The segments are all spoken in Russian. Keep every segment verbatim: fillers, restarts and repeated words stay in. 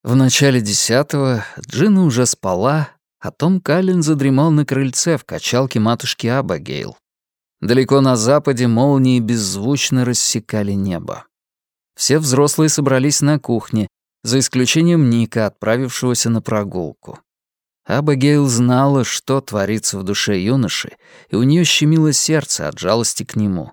В начале десятого Джина уже спала, а Том Каллен задремал на крыльце в качалке матушки Абигейл. Далеко на западе молнии беззвучно рассекали небо. Все взрослые собрались на кухне, за исключением Ника, отправившегося на прогулку. Абигейл знала, что творится в душе юноши, и у нее щемило сердце от жалости к нему.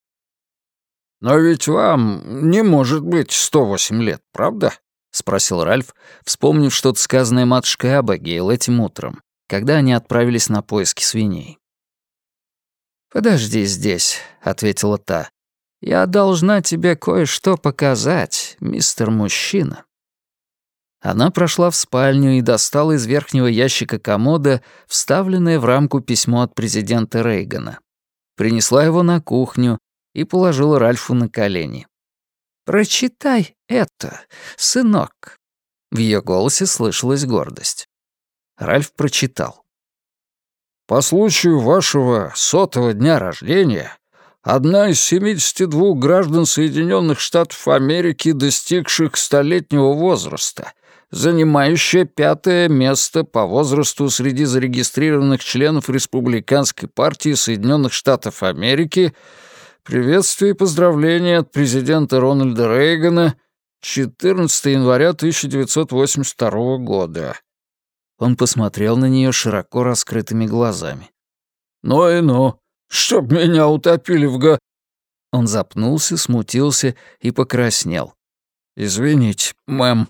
«Но ведь вам не может быть сто восемь лет, правда?» — спросил Ральф, вспомнив что-то сказанное матушкой Абигейл этим утром, когда они отправились на поиски свиней. «Подожди здесь», — ответила та. «Я должна тебе кое-что показать, мистер Мужчина». Она прошла в спальню и достала из верхнего ящика комода вставленное в рамку письмо от президента Рейгана. Принесла его на кухню и положила Ральфу на колени. «Прочитай это, сынок». В ее голосе слышалась гордость. Ральф прочитал. «По случаю вашего сотого дня рождения одна из семидесяти двух граждан Соединенных Штатов Америки, достигших столетнего возраста, занимающая пятое место по возрасту среди зарегистрированных членов Республиканской партии Соединенных Штатов Америки, приветствие и поздравления от президента Рональда Рейгана, четырнадцатого января тысяча девятьсот восемьдесят второго года». Он посмотрел на нее широко раскрытыми глазами. «Ну и ну, чтоб меня утопили в га...» Он запнулся, смутился и покраснел. «Извините, мэм».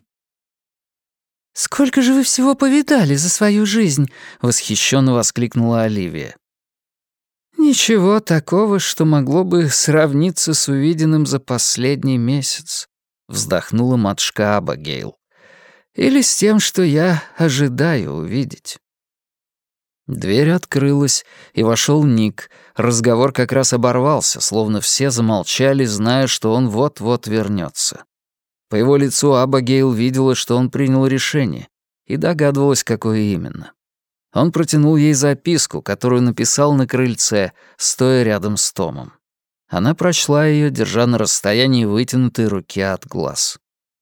«Сколько же вы всего повидали за свою жизнь?» — восхищенно воскликнула Оливия. «Ничего такого, что могло бы сравниться с увиденным за последний месяц», — вздохнула матушка Абигейл. «Или с тем, что я ожидаю увидеть». Дверь открылась, и вошел Ник. Разговор как раз оборвался, словно все замолчали, зная, что он вот-вот вернется. По его лицу Абигейл видела, что он принял решение, и догадывалась, какое именно. Он протянул ей записку, которую написал на крыльце, стоя рядом с Томом. Она прочла ее, держа на расстоянии вытянутой руки от глаз.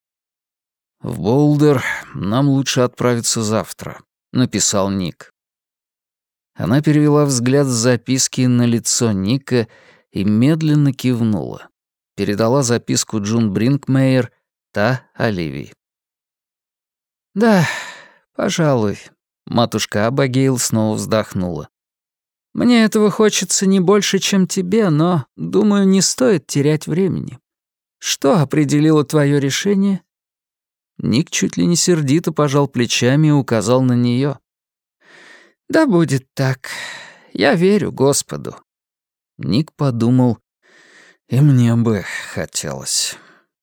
«В Болдер нам лучше отправиться завтра», — написал Ник. Она перевела взгляд с записки на лицо Ника и медленно кивнула. Передала записку Джун Бринкмейер, та Оливии. «Да, пожалуй», — матушка Абигейл снова вздохнула. «Мне этого хочется не больше, чем тебе, но, думаю, не стоит терять времени. Что определило твое решение?» Ник чуть ли не сердито пожал плечами и указал на нее. «Да будет так. Я верю Господу». Ник подумал, и мне бы хотелось.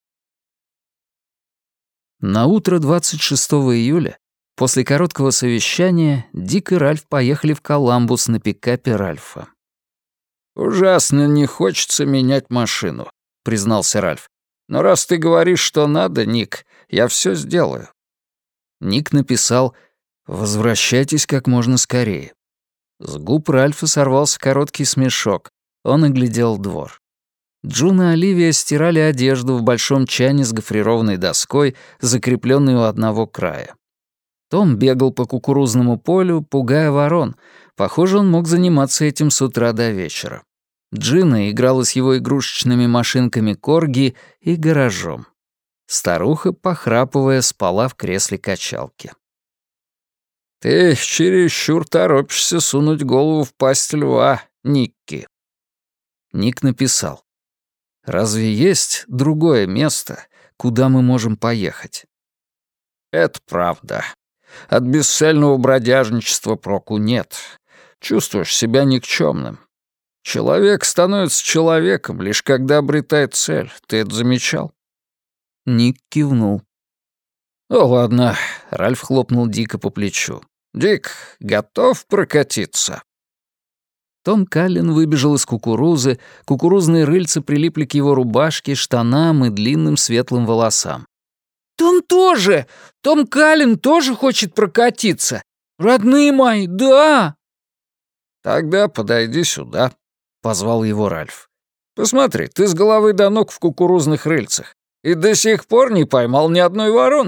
На утро двадцать шестого июля, после короткого совещания, Дик и Ральф поехали в Коламбус на пикапе Ральфа. «Ужасно не хочется менять машину», — признался Ральф. «Но раз ты говоришь, что надо, Ник, я все сделаю». Ник написал «Возвращайтесь как можно скорее». С губ Ральфа сорвался короткий смешок. Он оглядел двор. Джун и Оливия стирали одежду в большом чане с гофрированной доской, закрепленной у одного края. Том бегал по кукурузному полю, пугая ворон. Похоже, он мог заниматься этим с утра до вечера. Джина играла с его игрушечными машинками корги и гаражом. Старуха, похрапывая, спала в кресле качалки. «Ты чересчур торопишься сунуть голову в пасть льва, Никки». Ник написал. «Разве есть другое место, куда мы можем поехать?» «Это правда. От бесцельного бродяжничества проку нет. Чувствуешь себя никчемным. Человек становится человеком, лишь когда обретает цель. Ты это замечал?» Ник кивнул. «Ну ладно», — Ральф хлопнул Дика по плечу. «Дик, готов прокатиться?» Том Каллен выбежал из кукурузы, кукурузные рыльца прилипли к его рубашке, штанам и длинным светлым волосам. «Том тоже! Том Каллен тоже хочет прокатиться! Родные мои, да!» «Тогда подойди сюда», — позвал его Ральф. «Посмотри, ты с головы до ног в кукурузных рыльцах и до сих пор не поймал ни одной вороны.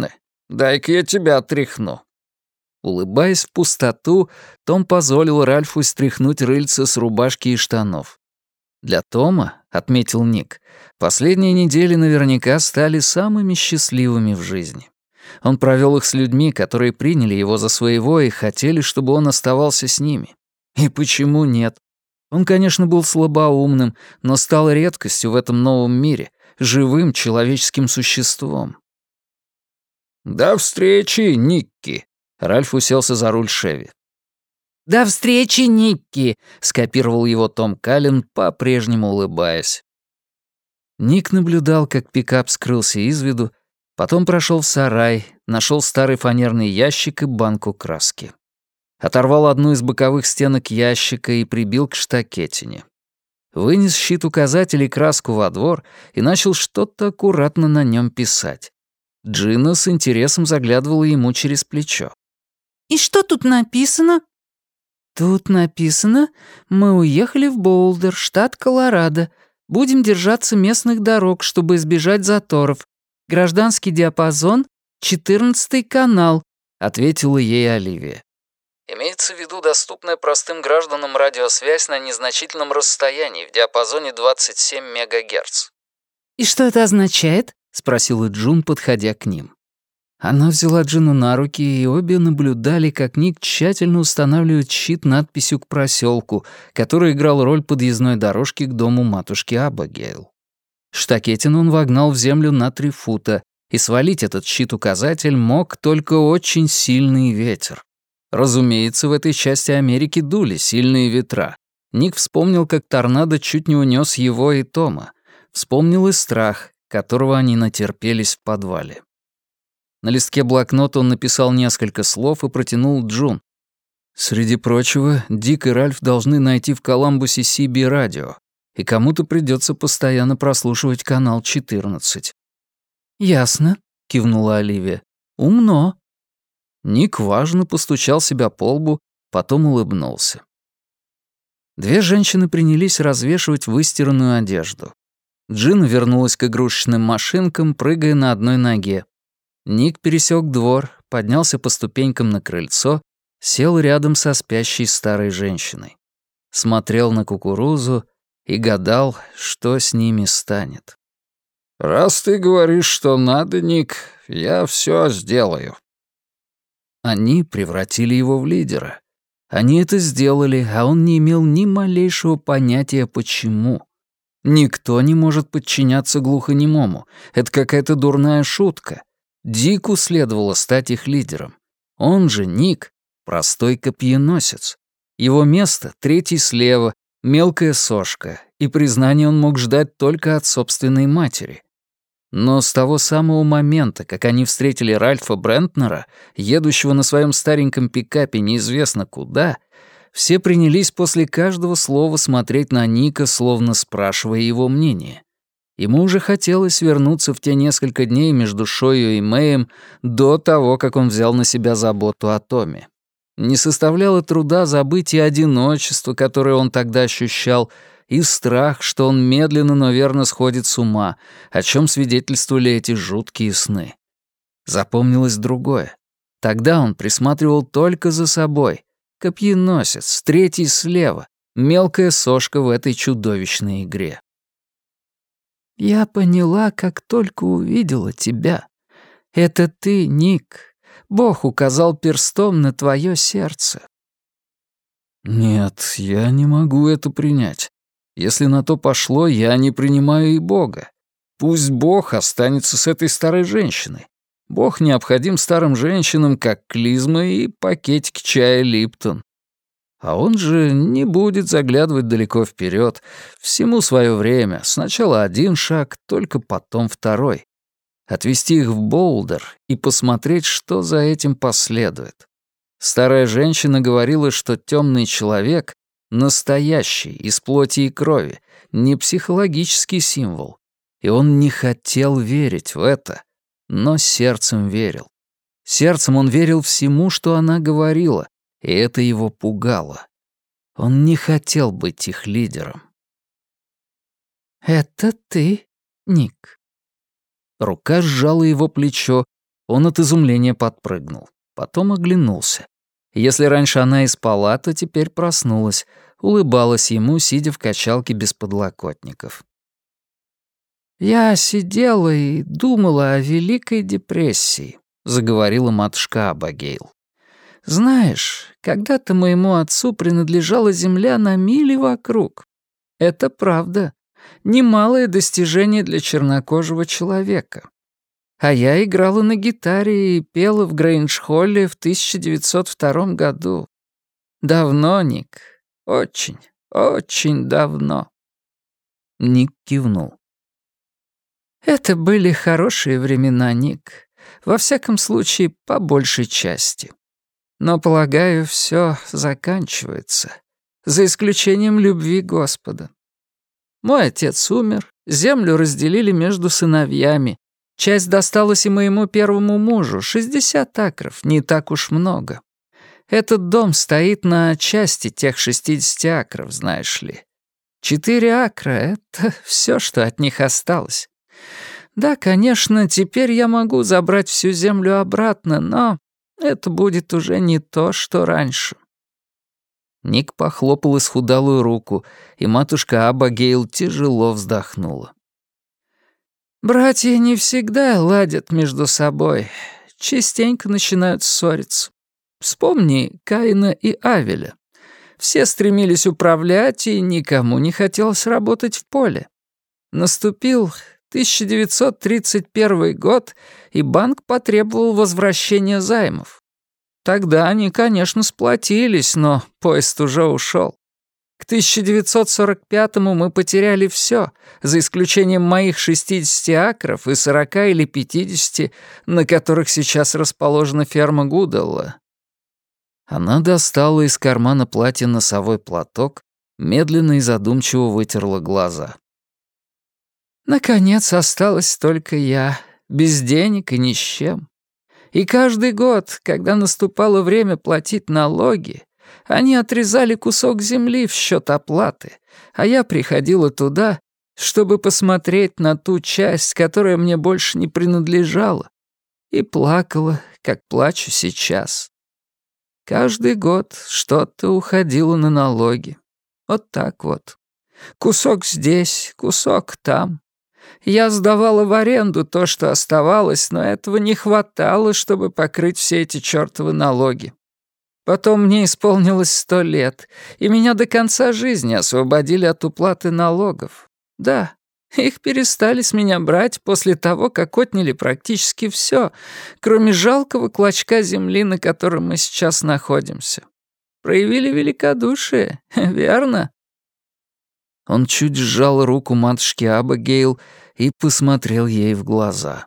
Дай-ка я тебя отряхну». Улыбаясь в пустоту, Том позволил Ральфу стряхнуть рыльце с рубашки и штанов. Для Тома, — отметил Ник, — последние недели наверняка стали самыми счастливыми в жизни. Он провел их с людьми, которые приняли его за своего и хотели, чтобы он оставался с ними. И почему нет? Он, конечно, был слабоумным, но стал редкостью в этом новом мире, живым человеческим существом. «До встречи, Никки!» — Ральф уселся за руль Шеви. «До встречи, Никки!» — скопировал его Том Каллен, по-прежнему улыбаясь. Ник наблюдал, как пикап скрылся из виду, потом прошел в сарай, нашел старый фанерный ящик и банку краски. Оторвал одну из боковых стенок ящика и прибил к штакетине. Вынес щит-указатель и краску во двор и начал что-то аккуратно на нем писать. Джина с интересом заглядывала ему через плечо. «И что тут написано?» «Тут написано, мы уехали в Боулдер, штат Колорадо. Будем держаться местных дорог, чтобы избежать заторов. Гражданский диапазон, четырнадцатый канал», — ответила ей Оливия. Имеется в виду доступная простым гражданам радиосвязь на незначительном расстоянии в диапазоне двадцать семь мегагерц. «И что это означает?» — спросила Джун, подходя к ним. Она взяла Джину на руки, и обе наблюдали, как Ник тщательно устанавливает щит надписью к проселку, который играл роль подъездной дорожки к дому матушки Абигейл. Штакетин он вогнал в землю на три фута, и свалить этот щит-указатель мог только очень сильный ветер. Разумеется, в этой части Америки дули сильные ветра. Ник вспомнил, как торнадо чуть не унес его и Тома. Вспомнил и страх, которого они натерпелись в подвале. На листке блокнота он написал несколько слов и протянул Джун. Среди прочего, Дик и Ральф должны найти в Коламбусе си би радио, и кому-то придется постоянно прослушивать канал четырнадцать. «Ясно», — кивнула Оливия. «Умно». Ник важно постучал себя по лбу, потом улыбнулся. Две женщины принялись развешивать выстиранную одежду. Джина вернулась к игрушечным машинкам, прыгая на одной ноге. Ник пересек двор, поднялся по ступенькам на крыльцо, сел рядом со спящей старой женщиной. Смотрел на кукурузу и гадал, что с ними станет. «Раз ты говоришь, что надо, Ник, я все сделаю». Они превратили его в лидера. Они это сделали, а он не имел ни малейшего понятия, почему. Никто не может подчиняться глухонемому. Это какая-то дурная шутка. Дику следовало стать их лидером. Он же, Ник, простой копьеносец. Его место — третий слева, мелкая сошка, и признание он мог ждать только от собственной матери. Но с того самого момента, как они встретили Ральфа Брентнера, едущего на своем стареньком пикапе неизвестно куда, все принялись после каждого слова смотреть на Ника, словно спрашивая его мнение. Ему уже хотелось вернуться в те несколько дней между Шойо и Мэем до того, как он взял на себя заботу о Томе. Не составляло труда забыть и одиночество, которое он тогда ощущал, и страх, что он медленно, но верно сходит с ума, о чем свидетельствовали эти жуткие сны. Запомнилось другое. Тогда он присматривал только за собой. Копьеносец, третий слева, мелкая сошка в этой чудовищной игре. «Я поняла, как только увидела тебя. Это ты, Ник. Бог указал перстом на твое сердце». «Нет, я не могу это принять. Если на то пошло, я не принимаю и Бога. Пусть Бог останется с этой старой женщиной. Бог необходим старым женщинам, как клизма и пакетик чая Липтон. А он же не будет заглядывать далеко вперед. Всему свое время. Сначала один шаг, только потом второй. Отвезти их в Боулдер и посмотреть, что за этим последует. Старая женщина говорила, что темный человек — настоящий, из плоти и крови, не психологический символ. И он не хотел верить в это, но сердцем верил. Сердцем он верил всему, что она говорила, и это его пугало. Он не хотел быть их лидером. «Это ты, Ник?» Рука сжала его плечо, Он от изумления подпрыгнул. Потом оглянулся. Если раньше она и спала, то теперь проснулась, улыбалась ему, сидя в качалке без подлокотников. «Я сидела и думала о Великой депрессии», — заговорила матушка Абагейл. «Знаешь, когда-то моему отцу принадлежала земля на мили вокруг. Это правда. Немалое достижение для чернокожего человека. А я играла на гитаре и пела в Грейндж-Холле в тысяча девятьсот втором году. Давно, Ник. Очень, очень давно». Ник кивнул. «Это были хорошие времена, Ник. Во всяком случае, по большей части. Но, полагаю, все заканчивается, за исключением любви Господа. Мой отец умер, землю разделили между сыновьями. Часть досталась и моему первому мужу, шестьдесят акров, не так уж много. Этот дом стоит на части тех шестидесяти акров, знаешь ли. Четыре акра — это все, что от них осталось. Да, конечно, теперь я могу забрать всю землю обратно, но это будет уже не то, что раньше». Ник похлопал исхудалую руку, и матушка Абагейл тяжело вздохнула. «Братья не всегда ладят между собой, частенько начинают ссориться. Вспомни Каина и Авеля. Все стремились управлять, и никому не хотелось работать в поле. Наступил тысяча девятьсот тридцать первый год, и банк потребовал возвращения займов. Тогда они, конечно, сплотились, но поезд уже ушел. К тысяча девятьсот сорок пятому мы потеряли все, за исключением моих шестидесяти акров и сорока или пятидесяти, на которых сейчас расположена ферма Гудалла». Она достала из кармана платья носовой платок, медленно и задумчиво вытерла глаза. «Наконец осталась только я, без денег и ни с чем. И каждый год, когда наступало время платить налоги, они отрезали кусок земли в счет оплаты, а я приходила туда, чтобы посмотреть на ту часть, которая мне больше не принадлежала, и плакала, как плачу сейчас. Каждый год что-то уходило на налоги. Вот так вот. Кусок здесь, кусок там. Я сдавала в аренду то, что оставалось, но этого не хватало, чтобы покрыть все эти чёртовы налоги. Потом мне исполнилось сто лет, и меня до конца жизни освободили от уплаты налогов. Да, их перестали с меня брать после того, как отняли практически всё, кроме жалкого клочка земли, на котором мы сейчас находимся. Проявили великодушие, верно?» Он чуть сжал руку матушки Абагейл и посмотрел ей в глаза.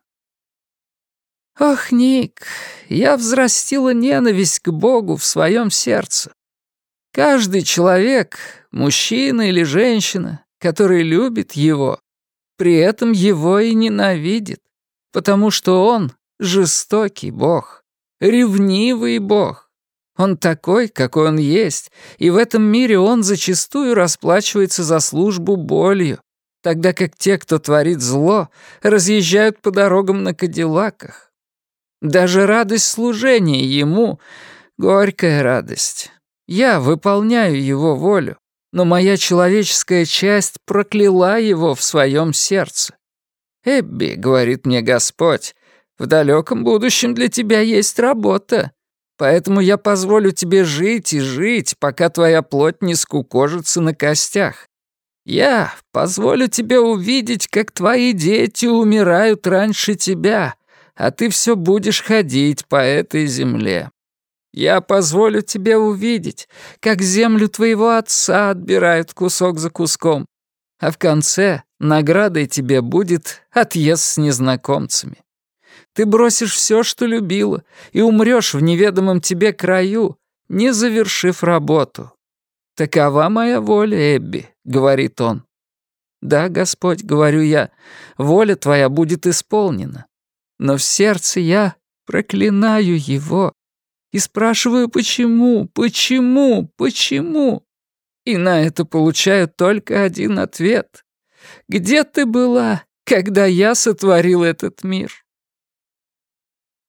«Ох, Ник, я взрастила ненависть к Богу в своем сердце. Каждый человек, мужчина или женщина, который любит Его, при этом Его и ненавидит, потому что Он — жестокий Бог, ревнивый Бог. Он такой, какой он есть, и в этом мире он зачастую расплачивается за службу болью, тогда как те, кто творит зло, разъезжают по дорогам на кадиллаках. Даже радость служения ему — горькая радость. Я выполняю его волю, но моя человеческая часть прокляла его в своем сердце. «Эбби», — говорит мне Господь, — «в далеком будущем для тебя есть работа. Поэтому я позволю тебе жить и жить, пока твоя плоть не скукожится на костях. Я позволю тебе увидеть, как твои дети умирают раньше тебя, а ты все будешь ходить по этой земле. Я позволю тебе увидеть, как землю твоего отца отбирают кусок за куском, а в конце наградой тебе будет отъезд с незнакомцами. Ты бросишь все, что любила, и умрешь в неведомом тебе краю, не завершив работу. Такова моя воля, Эбби», — говорит он. «Да, Господь, — говорю я, — воля твоя будет исполнена. Но в сердце я проклинаю его и спрашиваю, почему, почему, почему? И на это получаю только один ответ. Где ты была, когда я сотворил этот мир?»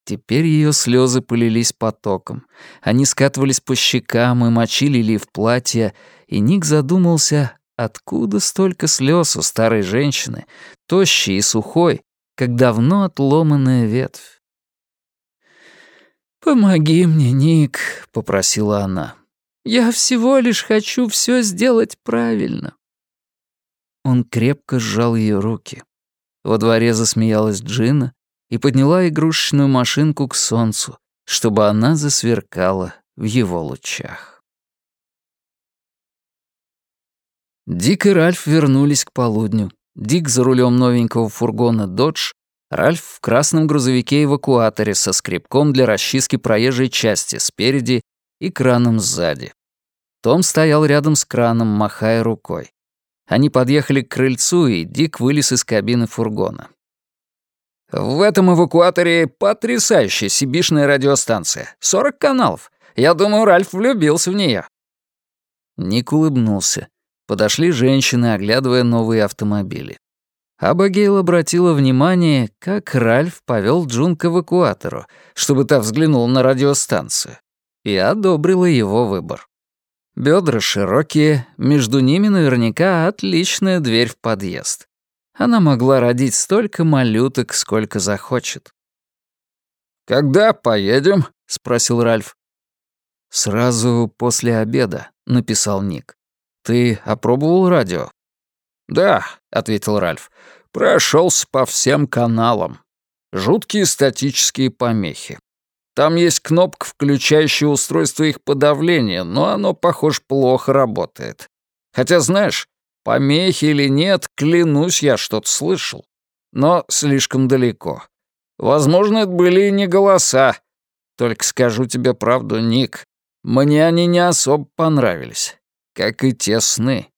Теперь ее слезы полились потоком. Они скатывались по щекам и мочили Ли в платье, и Ник задумался, откуда столько слез у старой женщины, тощей и сухой, как давно отломанная ветвь. «Помоги мне, Ник», — попросила она. «Я всего лишь хочу все сделать правильно». Он крепко сжал ее руки. Во дворе засмеялась Джина и подняла игрушечную машинку к солнцу, чтобы она засверкала в его лучах. Дик и Ральф вернулись к полудню. Дик за рулем новенького фургона «Додж», Ральф в красном грузовике-эвакуаторе со скребком для расчистки проезжей части спереди и краном сзади. Том стоял рядом с краном, махая рукой. Они подъехали к крыльцу, и Дик вылез из кабины фургона. «В этом эвакуаторе потрясающая сибишная радиостанция. сорок каналов. Я думаю, Ральф влюбился в нее». Ник улыбнулся. Подошли женщины, оглядывая новые автомобили. Абигейл обратила внимание, как Ральф повел Джун к эвакуатору, чтобы та взглянула на радиостанцию, и одобрила его выбор. Бедра широкие, между ними наверняка отличная дверь в подъезд. Она могла родить столько малюток, сколько захочет. «Когда поедем?» — спросил Ральф. «Сразу после обеда», — написал Ник. «Ты опробовал радио?» «Да», — ответил Ральф, — «прошелся по всем каналам. Жуткие статические помехи. Там есть кнопка, включающая устройство их подавления, но оно, похоже, плохо работает. Хотя, знаешь, помехи или нет, клянусь, я что-то слышал. Но слишком далеко. Возможно, это были и не голоса. Только скажу тебе правду, Ник, мне они не особо понравились, как и те сны».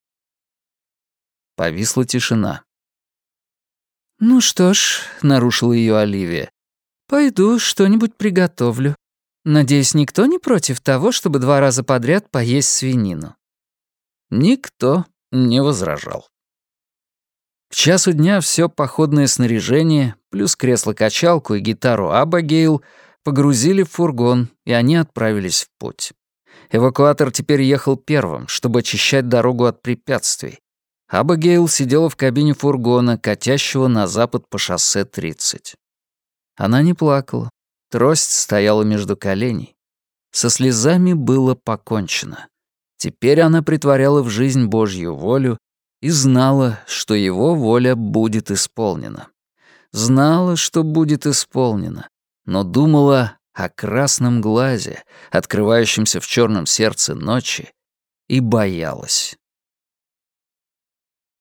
Повисла тишина. «Ну что ж», — нарушила ее Оливия, — «пойду что-нибудь приготовлю. Надеюсь, никто не против того, чтобы два раза подряд поесть свинину». Никто не возражал. К часу дня все походное снаряжение, плюс кресло-качалку и гитару Абигейл, погрузили в фургон, и они отправились в путь. Эвакуатор теперь ехал первым, чтобы очищать дорогу от препятствий. Абигейл сидела в кабине фургона, катящего на запад по шоссе тридцать. Она не плакала. Трость стояла между коленей. Со слезами было покончено. Теперь она претворяла в жизнь Божью волю и знала, что его воля будет исполнена. Знала, что будет исполнена, но думала о красном глазе, открывающемся в черном сердце ночи, и боялась.